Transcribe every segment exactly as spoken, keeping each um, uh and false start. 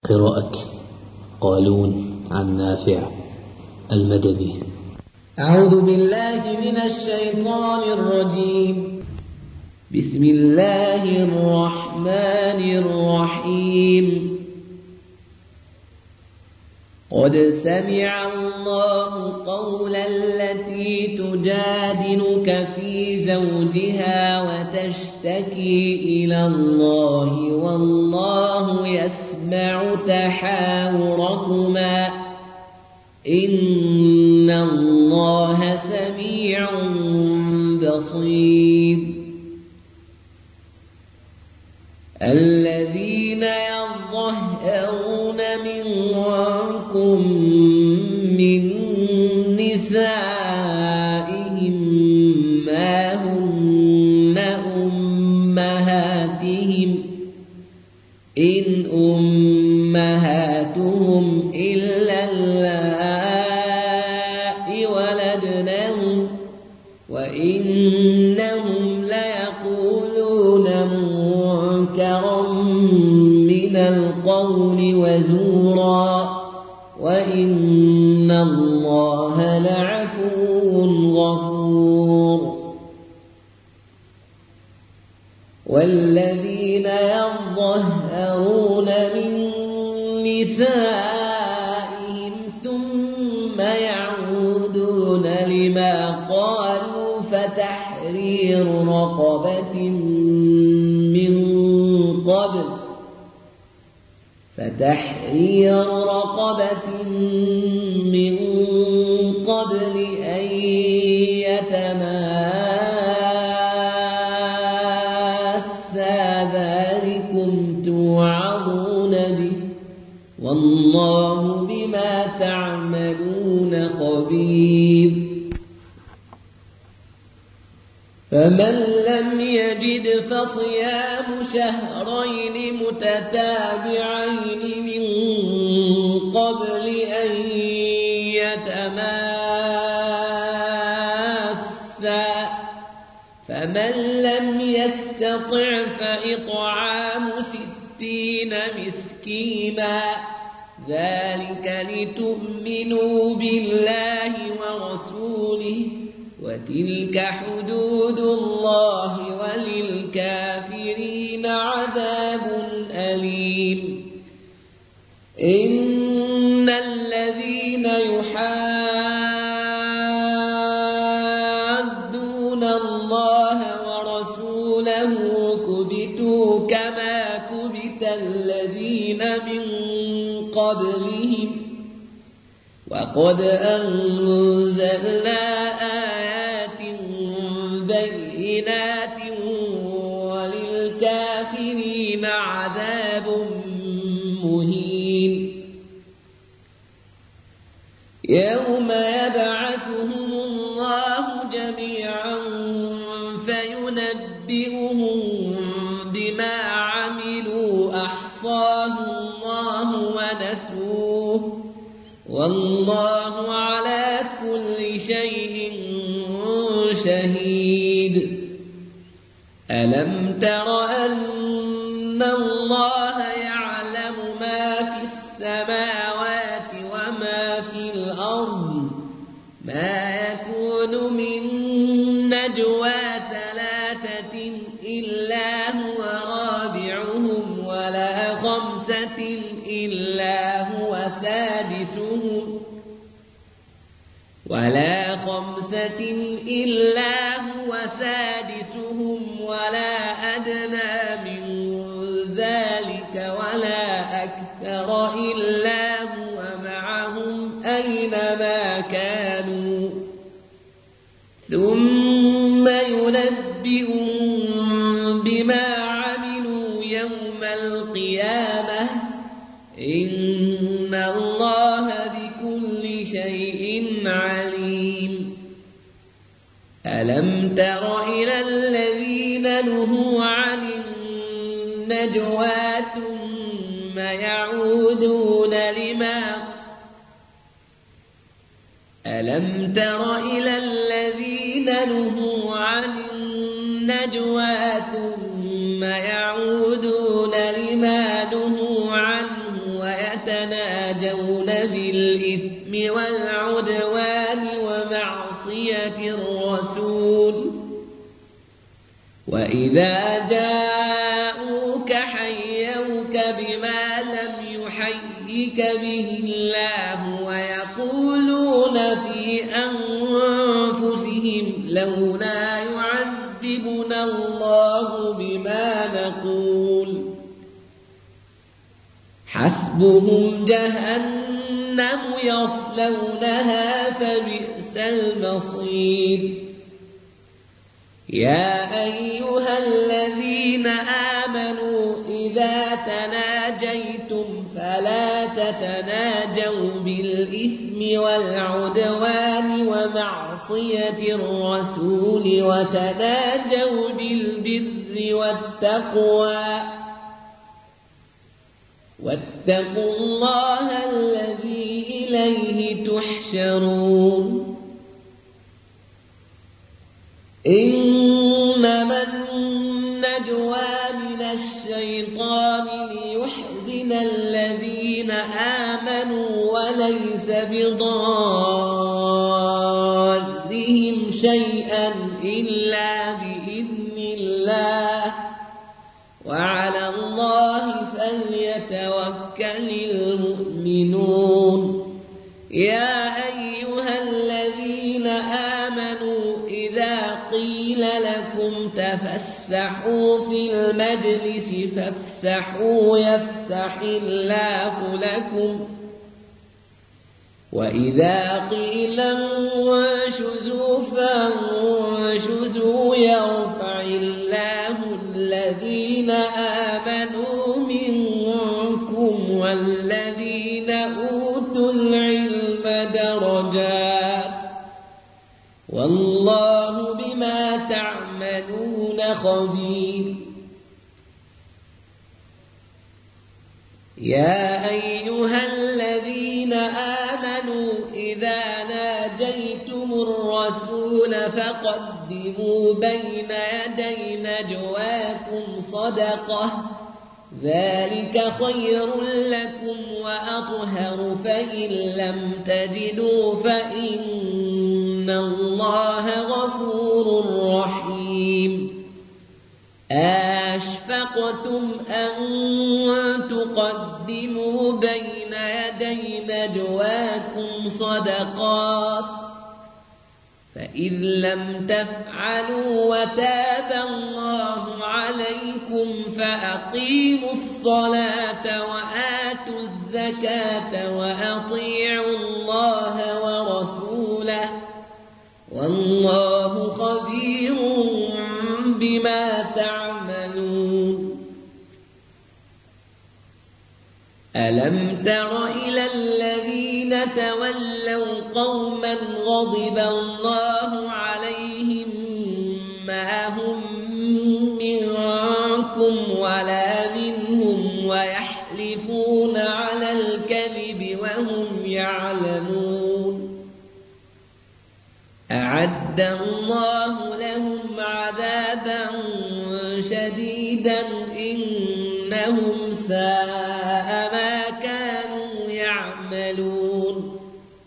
قراءة قالون عن نافع المدني. أعوذ بالله من الشيطان الرجيم. بسم الله الرحمن الرحيم. قد سمع الله قول التي تجادلك في زوجها وتشتكي إلى الله والله يسمع تحاوركما إن الله سميع بصير. الذين يظهرون منكم من نسائهم ما هن أمهاتهم إن أمهاتهم إلا اللائي ولدنهم وإنهم ليقولون منكرا من القول وزورا وإن الله لعفو غفور. والذين يظهرون من نسائهم ثم يعودون لما قالوا فتحرير رقبة من قبل فتحرير رقبة من قبل أن يتماسا ذلكم توعظون به والله بما تعملون خبير. فمن لم يجد فصيام شهرين متتابعين من قبل أن يتماسا فمن لم يستطع فإطعام ستين مسكينا ذلك لتؤمنوا بالله ورسوله وتلك حدود الله وللكافرين عذاب أليم. إن الذين يحادون الله ورسوله كبتوا كما كبت الذين من قبلهم وقد أنزلنا آيات بينات وللكافرين عذاب مهين. يوم يبعثهم الله جميعا فينبئهم بما عملوا أحصاه الله ونسوه والله على كل شيء شهيد. ألم تر أن الله يعلم ما في السماوات وما في الأرض ما يكون من نجوى ثلاثة إلا هو رابعهم ولا خمسة إلا هو سادسهم ولا خمسة إلا هو سادسهم ولا أدنى من ذلك ولا أكثر إلا هو معهم أينما كانوا ثم ينبئهم بما عملوا يوم القيامة إن الله بكل شيء عليم. ألم تر إلى الذين نهوا عن النجوى ثم يعودون لما ألم تر إلى الذين نهوا عن النجوى ثم يعودون لما نهوا عنه ويقولون يتناجون بالإثم والعدوان ومعصية الرسول وإذا جاءوك حيوك بما لم يحيك به الله ويقولون في أنفسهم لولا يعذبنا الله بما نقول حسبهم جهنم يصلونها فبئس المصير يا أيها الذين آمنوا إذا تناجيتم فلا تتناجوا بالإثم والعدوان ومعصية الرسول وتناجوا بالبر والتقوى واتقوا الله الذي إليه تحشرون إنما النجوى من الشيطان ليحزن الذين آمنوا وليس بضارهم شيئا إلا بإذن الله وعلى الله فليتوكل المؤمنون يا أيها الذين آمنوا إذا قيل لكم تفسحوا في المجلس فافسحوا يفسح الله لكم وإذا قيل انشزوا فانشزوا يرفع الله الذين آمنوا منكم والذين أوتوا العلم درجات والله بما تعملون خبير يا أيها الذين آمنوا إذا ناجيتم الرسول فقدموا بين يدي نجواكم صدقة ذلك خير لكم وأطهر فإن لم تجدوا فإن الله غفور رحيم أشفقتم أن تقدموا بين يدي نجواكم صدقات فإن لم تفعلوا وتاب الله عليكم فأقيموا الصلاة وآتوا الزكاة وأطيعوا الله ورسوله والله خبير بما تعملون ألم تر إلى الذين تولوا قوما غضب الله عليهم ما هم منكم ولا منهم ويحلفون على الكذب وهم يعلمون أعد الله لهم عذابا شديدا إنهم ساء ما كانوا يعملون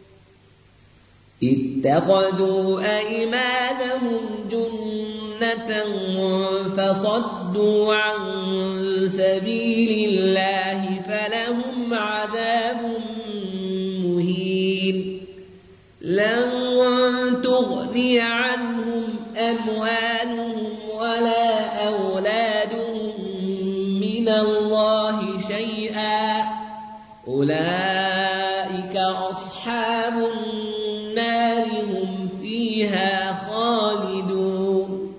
اتخذوا أيمانهم جنة فصدوا عن سبيل الله فلهم عذاب مهين لن تغني عنهم أموالهم ولا أولادهم من الله شيئا أولئك أصحاب النار هم فيها خالدون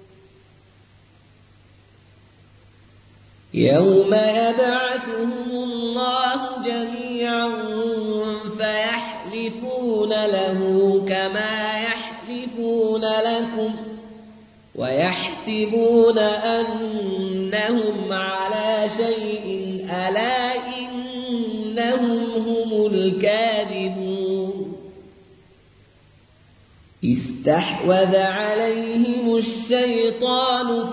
يوم يبعثهم الله جميعا فيحلفون له كما يحلفون لكم ويحسبون أنهم على شيء ألا إنهم هم الكاذبون استحوذ عليهم الشيطان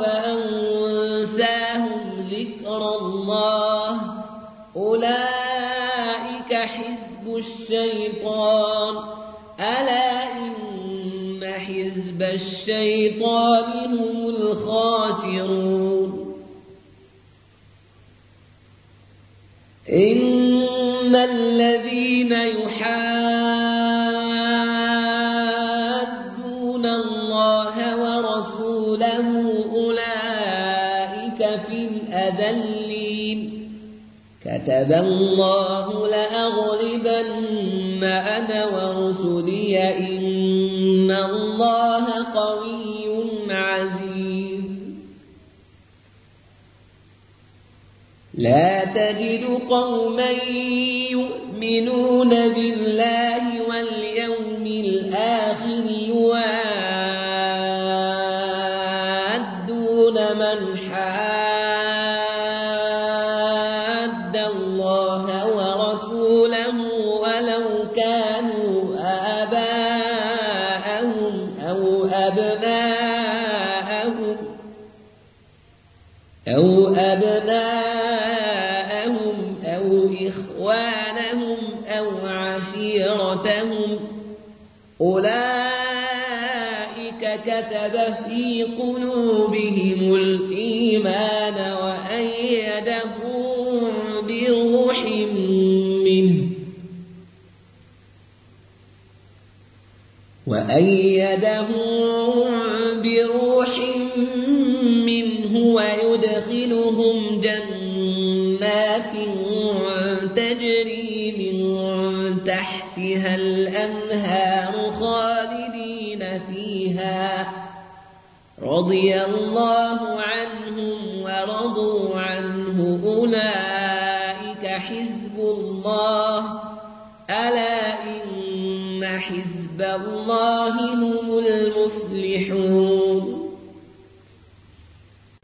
فأنساهم ذكر الله أولئك حزب الشيطان ألا إن حزب الشيطان هم الخاسرون إن الذين يحادون الله ورسوله أولئك في الأذلين كتب الله لأغلبن أنا ورسلي إن الله قوي عزيز لا تجد قوما يؤمنون بالله واليوم الآخر يوادون من حاد الله ورسوله ولو كانوا آباءهم أو أبناءهم أو أبناءهم أو إخوانهم أو عشيرتهم أولئك كتب في قلوبهم الإيمان وأيدهم بروح منه وأيدهم بروح منه ويدخلهم جنات تجري من تحتها الأنهار خالدين فيها رضي الله عنهم ورضوا عنه أولئك حزب الله ألا إن حزب الله هم المفلحون